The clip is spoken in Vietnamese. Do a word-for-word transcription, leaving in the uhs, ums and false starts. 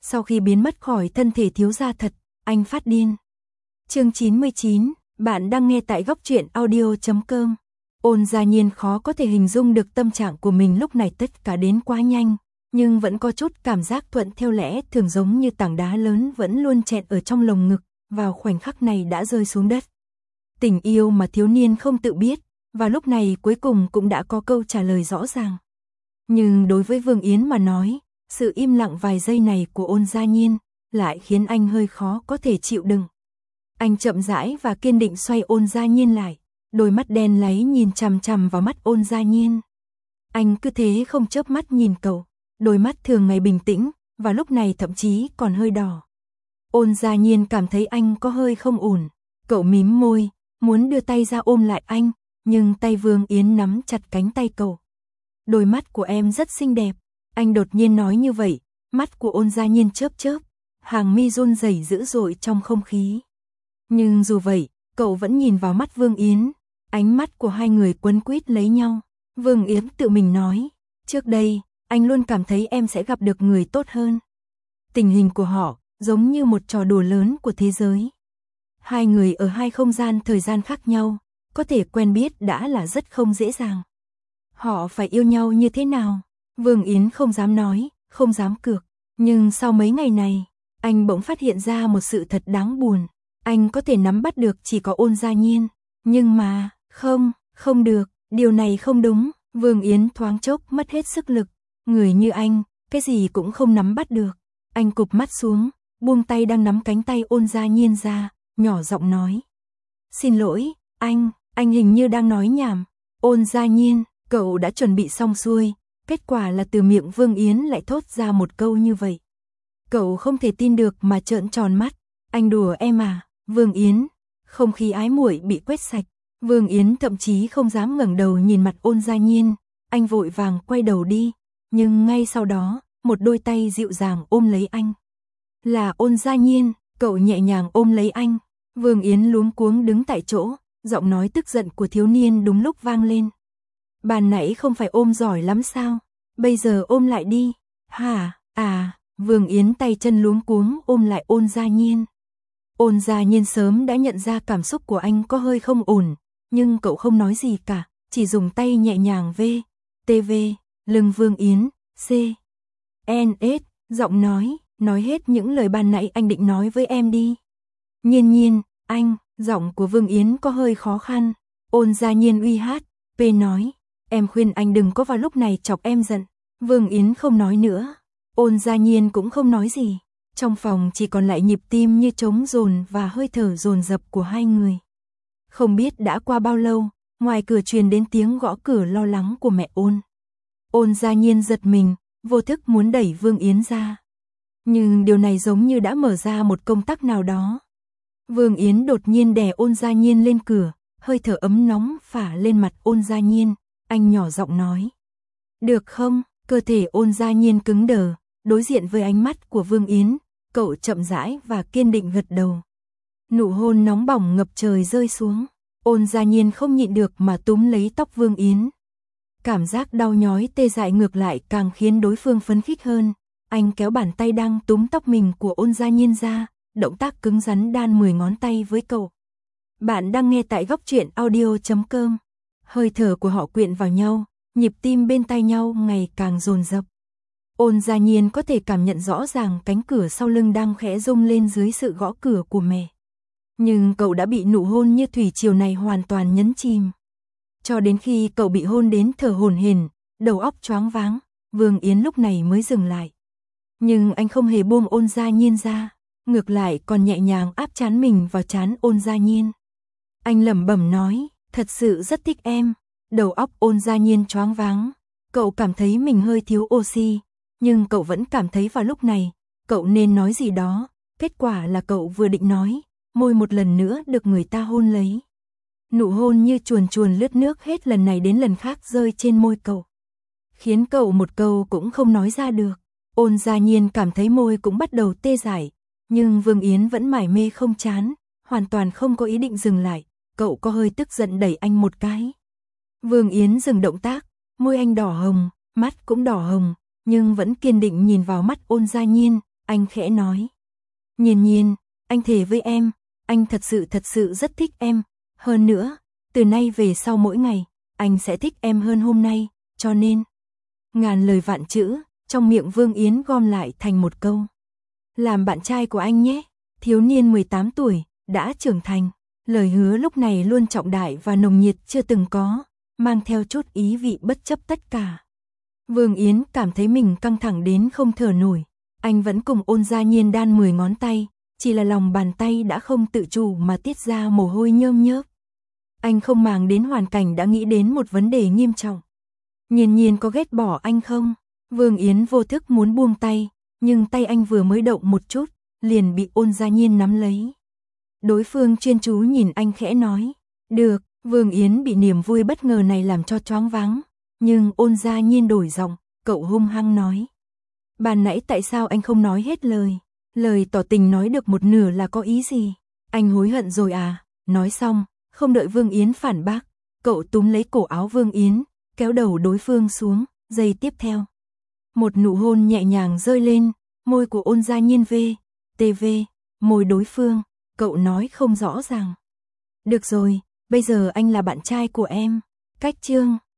Sau khi biến mất khỏi thân thể thiếu gia thật, anh phát điên. Chương chín mươi chín, bạn đang nghe tại góc truyện audio chấm com. Ôn Gia Nhiên khó có thể hình dung được tâm trạng của mình lúc này, tất cả đến quá nhanh, nhưng vẫn có chút cảm giác thuận theo lẽ thường, giống như tảng đá lớn vẫn luôn chẹn ở trong lồng ngực, vào khoảnh khắc này đã rơi xuống đất. Tình yêu mà thiếu niên không tự biết, và lúc này cuối cùng cũng đã có câu trả lời rõ ràng. Nhưng đối với Vương Yến mà nói, sự im lặng vài giây này của Ôn Gia Nhiên lại khiến anh hơi khó có thể chịu đựng. Anh chậm rãi và kiên định xoay Ôn Gia Nhiên lại, đôi mắt đen láy nhìn chằm chằm vào mắt Ôn Gia Nhiên. Anh cứ thế không chớp mắt nhìn cậu, đôi mắt thường ngày bình tĩnh, và lúc này thậm chí còn hơi đỏ. Ôn Gia Nhiên cảm thấy anh có hơi không ổn, cậu mím môi, muốn đưa tay ra ôm lại anh, nhưng tay Vương Yến nắm chặt cánh tay cậu. Đôi mắt của em rất xinh đẹp, anh đột nhiên nói như vậy, mắt của Ôn Gia Nhiên chớp chớp, hàng mi run rẩy dữ dội trong không khí. Nhưng dù vậy, cậu vẫn nhìn vào mắt Vương Yến, ánh mắt của hai người quấn quýt lấy nhau. Vương Yến tự mình nói, trước đây, anh luôn cảm thấy em sẽ gặp được người tốt hơn. Tình hình của họ giống như một trò đùa lớn của thế giới. Hai người ở hai không gian thời gian khác nhau, có thể quen biết đã là rất không dễ dàng. Họ phải yêu nhau như thế nào? Vương Yến không dám nói, không dám cược. Nhưng sau mấy ngày này, anh bỗng phát hiện ra một sự thật đáng buồn. Anh có thể nắm bắt được chỉ có Ôn Gia Nhiên. Nhưng mà, không, không được, điều này không đúng. Vương Yến thoáng chốc mất hết sức lực. Người như anh, cái gì cũng không nắm bắt được. Anh cụp mắt xuống, buông tay đang nắm cánh tay Ôn Gia Nhiên ra, nhỏ giọng nói. Xin lỗi, anh, anh hình như đang nói nhảm. Ôn Gia Nhiên, cậu đã chuẩn bị xong xuôi, kết quả là từ miệng Vương Yến lại thốt ra một câu như vậy. Cậu không thể tin được mà trợn tròn mắt. Anh đùa em à? Vương Yến. Không khí ái muội bị quét sạch. Vương Yến thậm chí không dám ngẩng đầu nhìn mặt Ôn Gia Nhiên. Anh vội vàng quay đầu đi, nhưng ngay sau đó, một đôi tay dịu dàng ôm lấy anh. Là Ôn Gia Nhiên, cậu nhẹ nhàng ôm lấy anh. Vương Yến luống cuống đứng tại chỗ, giọng nói tức giận của thiếu niên đúng lúc vang lên. Ban nãy không phải ôm giỏi lắm sao? Bây giờ ôm lại đi. Hả? À, Vương Yến tay chân luống cuống ôm lại Ôn Gia Nhiên. Ôn Gia Nhiên sớm đã nhận ra cảm xúc của anh có hơi không ổn, nhưng cậu không nói gì cả, chỉ dùng tay nhẹ nhàng v, tv, lưng Vương Yến, c, n, s, giọng nói, nói hết những lời ban nãy anh định nói với em đi. Nhiên Nhiên, anh, giọng của Vương Yến có hơi khó khăn. Ôn Gia Nhiên uy hát, p nói, em khuyên anh đừng có vào lúc này chọc em giận. Vương Yến không nói nữa, Ôn Gia Nhiên cũng không nói gì. Trong phòng chỉ còn lại nhịp tim như trống dồn và hơi thở dồn dập của hai người. Không biết đã qua bao lâu, ngoài cửa truyền đến tiếng gõ cửa lo lắng của mẹ Ôn. Ôn Gia Nhiên giật mình, vô thức muốn đẩy Vương Yến ra. Nhưng điều này giống như đã mở ra một công tắc nào đó. Vương Yến đột nhiên đè Ôn Gia Nhiên lên cửa, hơi thở ấm nóng phả lên mặt Ôn Gia Nhiên, anh nhỏ giọng nói. Được không? Cơ thể Ôn Gia Nhiên cứng đờ, đối diện với ánh mắt của Vương Yến, cậu chậm rãi và kiên định gật đầu. Nụ hôn nóng bỏng ngập trời rơi xuống, Ôn Gia Nhiên không nhịn được mà túm lấy tóc Vương Yến. Cảm giác đau nhói tê dại ngược lại càng khiến đối phương phấn khích hơn. Anh kéo bàn tay đang túm tóc mình của Ôn Gia Nhiên ra, động tác cứng rắn đan mười ngón tay với cậu. Bạn đang nghe tại góc truyện audio chấm com. Hơi thở của họ quyện vào nhau, nhịp tim bên tai nhau ngày càng dồn dập. Ôn Gia Nhiên có thể cảm nhận rõ ràng cánh cửa sau lưng đang khẽ rung lên dưới sự gõ cửa của mẹ. Nhưng cậu đã bị nụ hôn như thủy triều này hoàn toàn nhấn chìm. Cho đến khi cậu bị hôn đến thở hổn hển, đầu óc choáng váng, Vương Yến lúc này mới dừng lại. Nhưng anh không hề buông Ôn Gia Nhiên ra, ngược lại còn nhẹ nhàng áp trán mình vào trán Ôn Gia Nhiên. Anh lẩm bẩm nói, thật sự rất thích em. Đầu óc Ôn Gia Nhiên choáng váng, cậu cảm thấy mình hơi thiếu oxy, nhưng cậu vẫn cảm thấy vào lúc này, cậu nên nói gì đó, kết quả là cậu vừa định nói, môi một lần nữa được người ta hôn lấy. Nụ hôn như chuồn chuồn lướt nước hết lần này đến lần khác rơi trên môi cậu, khiến cậu một câu cũng không nói ra được. Ôn Gia Nhiên cảm thấy môi cũng bắt đầu tê dại, nhưng Vương Yến vẫn mải mê không chán, hoàn toàn không có ý định dừng lại, cậu có hơi tức giận đẩy anh một cái. Vương Yến dừng động tác, môi anh đỏ hồng, mắt cũng đỏ hồng, nhưng vẫn kiên định nhìn vào mắt Ôn Gia Nhiên, anh khẽ nói. Nhiên Nhiên, anh thề với em, anh thật sự thật sự rất thích em, hơn nữa, từ nay về sau mỗi ngày, anh sẽ thích em hơn hôm nay, cho nên... Ngàn lời vạn chữ, trong miệng Vương Yến gom lại thành một câu. Làm bạn trai của anh nhé, thiếu niên mười tám tuổi, đã trưởng thành. Lời hứa lúc này luôn trọng đại và nồng nhiệt chưa từng có, mang theo chút ý vị bất chấp tất cả. Vương Yến cảm thấy mình căng thẳng đến không thở nổi. Anh vẫn cùng Ôn Gia Nhiên đan mười ngón tay, chỉ là lòng bàn tay đã không tự chủ mà tiết ra mồ hôi nhơm nhớp. Anh không màng đến hoàn cảnh đã nghĩ đến một vấn đề nghiêm trọng. Nhiên Nhiên có ghét bỏ anh không? Vương Yến vô thức muốn buông tay, nhưng tay anh vừa mới động một chút, liền bị Ôn Gia Nhiên nắm lấy. Đối phương chuyên chú nhìn anh khẽ nói. Được, Vương Yến bị niềm vui bất ngờ này làm cho choáng váng. Nhưng Ôn Gia Nhiên đổi giọng, cậu hung hăng nói. Ban nãy tại sao anh không nói hết lời? Lời tỏ tình nói được một nửa là có ý gì? Anh hối hận rồi à? Nói xong, không đợi Vương Yến phản bác, cậu túm lấy cổ áo Vương Yến, kéo đầu đối phương xuống, giây tiếp theo. Một nụ hôn nhẹ nhàng rơi lên, môi của Ôn Gia Nhiên vê, tê vê, môi đối phương, cậu nói không rõ ràng. Được rồi, bây giờ anh là bạn trai của em. Cách chương